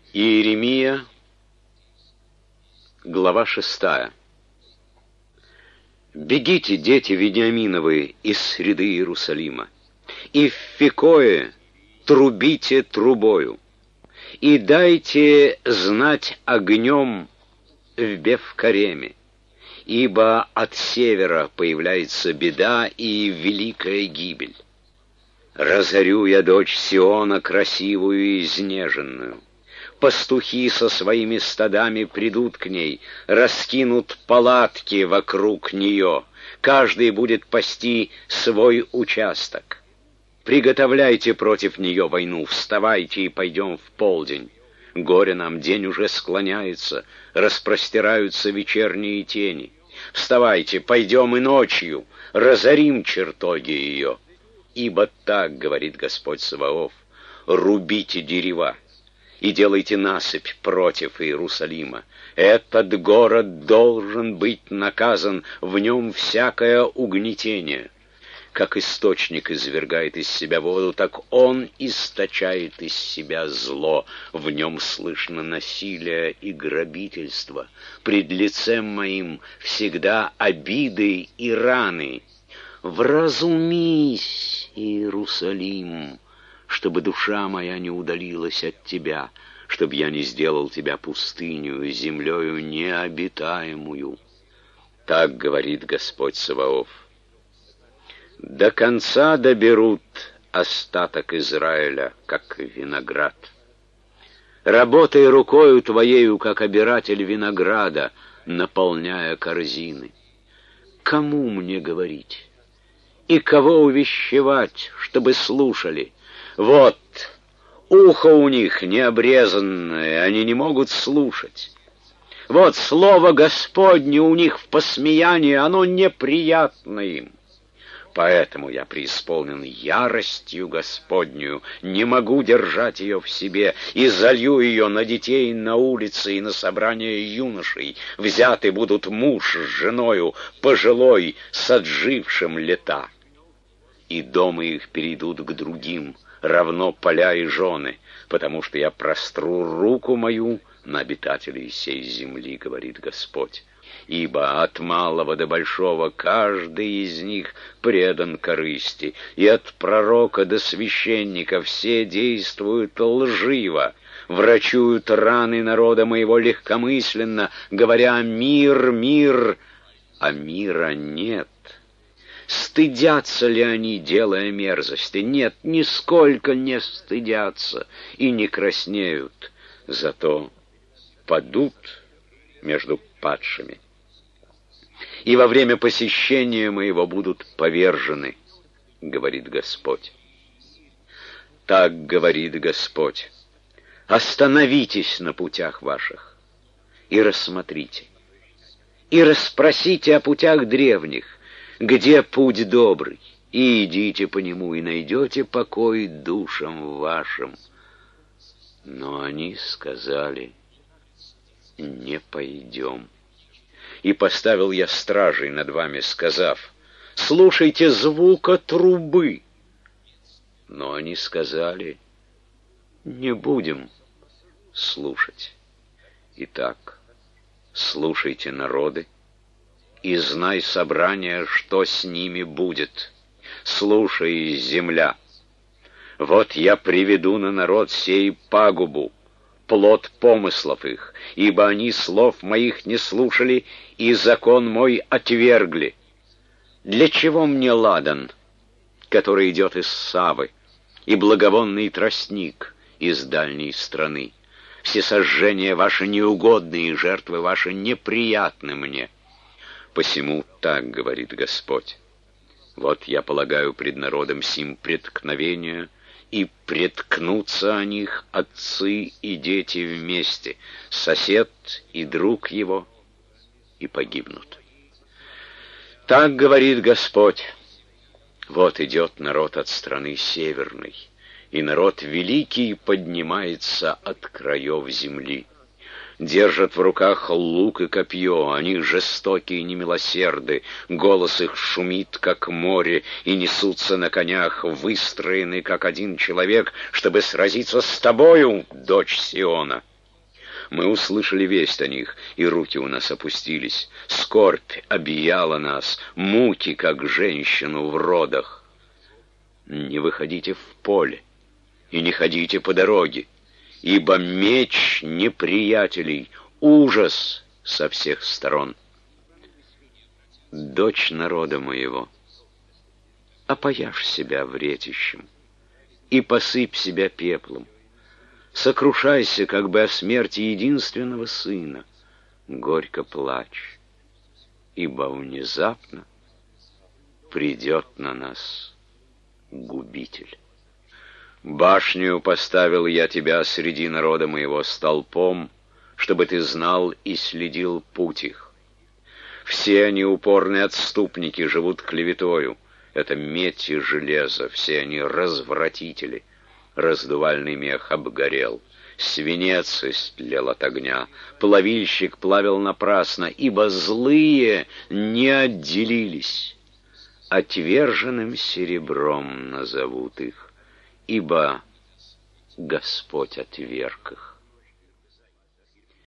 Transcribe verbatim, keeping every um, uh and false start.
Иеремия, глава шестая. «Бегите, дети Вениаминовы, из среды Иерусалима, и в Фекое трубите трубою, и дайте знать огнем в Бефкареме, ибо от севера появляется беда и великая гибель. Разорю я дочь Сиона, красивую и изнеженную. Пастухи со своими стадами придут к ней, раскинут палатки вокруг нее, каждый будет пасти свой участок. Приготовляйте против нее войну, вставайте и пойдем в полдень. Горе нам, день уже склоняется, распростираются вечерние тени. Вставайте, пойдем и ночью, разорим чертоги ее. Ибо так говорит Господь Саваоф: рубите дерева и делайте насыпь против Иерусалима. Этот город должен быть наказан, в нем всякое угнетение. Как источник извергает из себя воду, так он источает из себя зло. В нем слышно насилие и грабительство. Пред лицем моим всегда обиды и раны. Вразумись, Иерусалим, чтобы душа моя не удалилась от тебя, чтобы я не сделал тебя пустынью, землею необитаемую. Так говорит Господь Саваоф. До конца доберут остаток Израиля, как виноград. Работай рукою твоею, как обиратель винограда, наполняя корзины. Кому мне говорить? И кого увещевать, чтобы слушали? Вот, ухо у них необрезанное, они не могут слушать. Вот слово Господне у них в посмеянии, оно неприятно им. Поэтому я преисполнен яростью Господнею, не могу держать ее в себе, и залью ее на детей на улице и на собрание юношей. Взяты будут муж с женою, пожилой, с отжившим лета. И дома их перейдут к другим, равно поля и жены, потому что я простру руку мою на обитателей сей земли, говорит Господь. Ибо от малого до большого каждый из них предан корысти, и от пророка до священника все действуют лживо, врачуют раны народа моего легкомысленно, говоря: мир, мир, а мира нет. Стыдятся ли они, делая мерзости? Нет, нисколько не стыдятся и не краснеют, зато падут между падшими. И во время посещения моего будут повержены, говорит Господь. Так говорит Господь: остановитесь на путях ваших и рассмотрите, и расспросите о путях древних, где путь добрый, и идите по нему, и найдете покой душам вашим. Но они сказали: не пойдем. И поставил я стражей над вами, сказав: слушайте звука трубы. Но они сказали: не будем слушать. Итак, слушайте, народы, и знай, собрание, что с ними будет. Слушай, земля, вот я приведу на народ сей пагубу, плод помыслов их, ибо они слов моих не слушали, и закон мой отвергли. Для чего мне ладан, который идет из Савы, и благовонный тростник из дальней страны? Все сожжения ваши неугодны, и жертвы ваши неприятны мне. Посему так говорит Господь: вот я полагаю пред народом сим преткновение, и преткнутся о них отцы и дети вместе, сосед и друг его, и погибнут. Так говорит Господь: вот идет народ от страны северной, и народ великий поднимается от краев земли. Держат в руках лук и копье, они жестокие и немилосерды, голос их шумит, как море, и несутся на конях, выстроены, как один человек, чтобы сразиться с тобою, дочь Сиона. Мы услышали весть о них, и руки у нас опустились. Скорбь объяла нас, муки, как женщину в родах. Не выходите в поле и не ходите по дороге, ибо меч неприятелей, ужас со всех сторон. Дочь народа моего, опояшь себя вретищем и посыпь себя пеплом. Сокрушайся, как бы о смерти единственного сына. Горько плачь, ибо внезапно придет на нас губитель. Башню поставил я тебя среди народа моего столпом, чтобы ты знал и следил путь их. Все они упорные отступники, живут клеветою. Это медь и железо, все они развратители. Раздувальный мех обгорел, свинец истлел от огня, плавильщик плавил напрасно, ибо злые не отделились. Отверженным серебром назовут их, ибо Господь отверг их.